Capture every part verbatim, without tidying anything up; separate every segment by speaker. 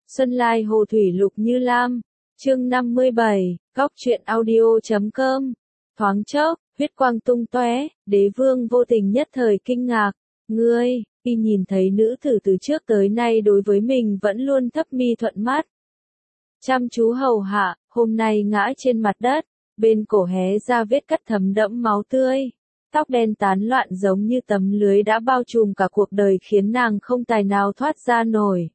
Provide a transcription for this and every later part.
Speaker 1: Xuân Lai Hồ Thủy Lục Như Lam, chương năm mươi bảy, góc truyện audio chấm com. Thoáng chốc, huyết quang tung tóe, đế vương vô tình nhất thời kinh ngạc. Ngươi, khi nhìn thấy nữ tử từ trước tới nay đối với mình vẫn luôn thấp mi thuận mắt. Chăm chú hầu hạ, hôm nay ngã trên mặt đất, bên cổ hé ra vết cắt thấm đẫm máu tươi. Tóc đen tán loạn giống như tấm lưới đã bao trùm cả cuộc đời khiến nàng không tài nào thoát ra nổi.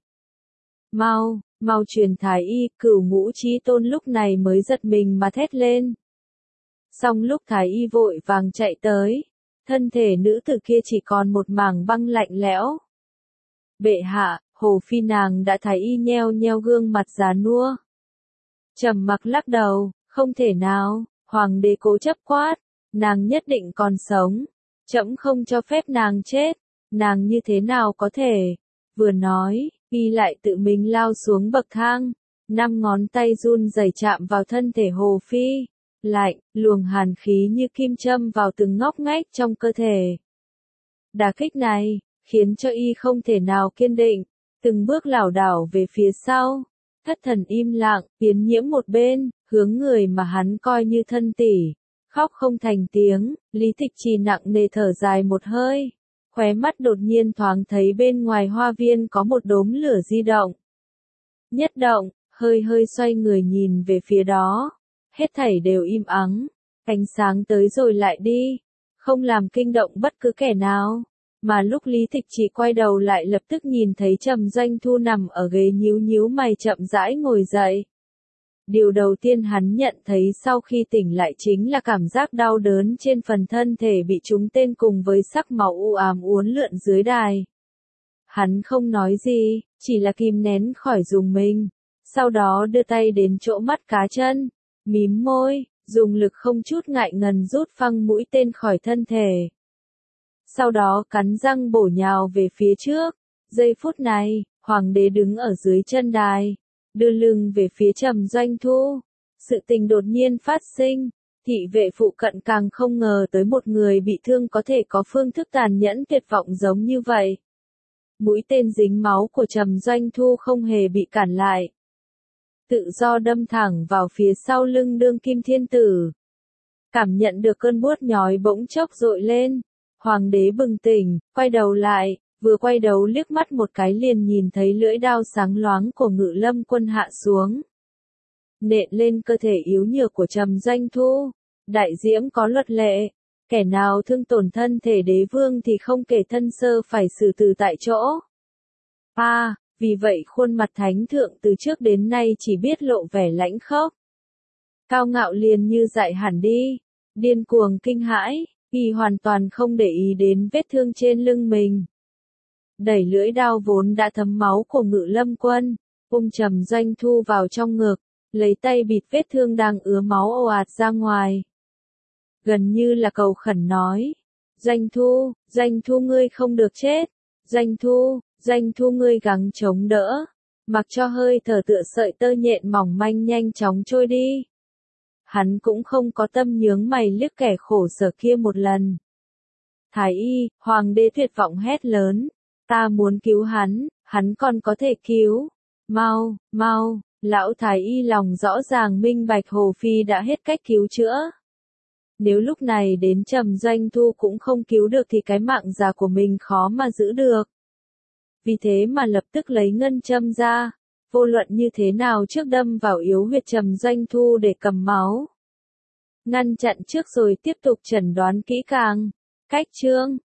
Speaker 1: Mau, mau truyền thái y, Cửu Ngũ Chí Tôn lúc này mới giật mình mà thét lên. Xong lúc thái y vội vàng chạy tới, thân thể nữ tử kia chỉ còn một mảng băng lạnh lẽo. Bệ hạ, Hồ Phi nàng đã thái y nheo nheo gương mặt già nua. Trầm mặc lắc đầu, không thể nào, hoàng đế cố chấp quát, nàng nhất định còn sống, trẫm không cho phép nàng chết, nàng như thế nào có thể, vừa nói, y lại tự mình lao xuống bậc thang, năm ngón tay run rẩy chạm vào thân thể Hồ Phi, lạnh, luồng hàn khí như kim châm vào từng ngóc ngách trong cơ thể. Đả kích này, khiến cho y không thể nào kiên định, từng bước lảo đảo về phía sau, thất thần im lặng, tiến nhiễm một bên, hướng người mà hắn coi như thân tỷ, khóc không thành tiếng, Lý Tịch Trì nặng nề thở dài một hơi. Khóe mắt đột nhiên thoáng thấy bên ngoài hoa viên có một đốm lửa di động. Nhất động, hơi hơi xoay người nhìn về phía đó. Hết thảy đều im ắng. Ánh sáng tới rồi lại đi. Không làm kinh động bất cứ kẻ nào. Mà lúc Lý Tịch Chỉ quay đầu lại lập tức nhìn thấy Trầm Doanh Thu nằm ở ghế nhíu nhíu mày chậm rãi ngồi dậy. Điều đầu tiên hắn nhận thấy sau khi tỉnh lại chính là cảm giác đau đớn trên phần thân thể bị trúng tên cùng với sắc máu u ám uốn lượn dưới đài. Hắn không nói gì, chỉ là kìm nén khỏi dùng mình, sau đó đưa tay đến chỗ mắt cá chân, mím môi, dùng lực không chút ngại ngần rút phăng mũi tên khỏi thân thể. Sau đó cắn răng bổ nhào về phía trước, giây phút này, hoàng đế đứng ở dưới chân đài. Đưa lưng về phía Trầm Doanh Thu. Sự tình đột nhiên phát sinh, thị vệ phụ cận càng không ngờ tới một người bị thương có thể có phương thức tàn nhẫn tuyệt vọng giống như vậy. Mũi tên dính máu của Trầm Doanh Thu không hề bị cản lại. Tự do đâm thẳng vào phía sau lưng đương kim thiên tử. Cảm nhận được cơn buốt nhói bỗng chốc dội lên. Hoàng đế bừng tỉnh, quay đầu lại. Vừa quay đầu liếc mắt một cái liền nhìn thấy lưỡi đao sáng loáng của Ngự Lâm Quân hạ xuống. Nện lên cơ thể yếu nhược của Trầm Doanh Thu. Đại diễm có luật lệ. Kẻ nào thương tổn thân thể đế vương thì không kể thân sơ phải xử tử tại chỗ. À, vì vậy khuôn mặt thánh thượng từ trước đến nay chỉ biết lộ vẻ lãnh khốc. Cao ngạo liền như dại hẳn đi. Điên cuồng kinh hãi, y hoàn toàn không để ý đến vết thương trên lưng mình. Đẩy lưỡi đao vốn đã thấm máu của Ngự Lâm Quân, ôm Trầm Doanh Thu vào trong ngực, lấy tay bịt vết thương đang ứa máu ồ ạt ra ngoài. Gần như là cầu khẩn nói, Doanh Thu, Doanh Thu ngươi không được chết, Doanh Thu, Doanh Thu ngươi gắng chống đỡ, mặc cho hơi thở tựa sợi tơ nhện mỏng manh nhanh chóng trôi đi. Hắn cũng không có tâm nhướng mày liếc kẻ khổ sở kia một lần. Thái y, hoàng đế tuyệt vọng hét lớn. Ta muốn cứu hắn, hắn còn có thể cứu. Mau, mau, lão thái y lòng rõ ràng minh bạch Hồ Phi đã hết cách cứu chữa. Nếu lúc này đến Trầm Doanh Thu cũng không cứu được thì cái mạng già của mình khó mà giữ được. Vì thế mà lập tức lấy ngân châm ra, vô luận như thế nào trước đâm vào yếu huyệt Trầm Doanh Thu để cầm máu. Ngăn chặn trước rồi tiếp tục chẩn đoán kỹ càng. Cách chương,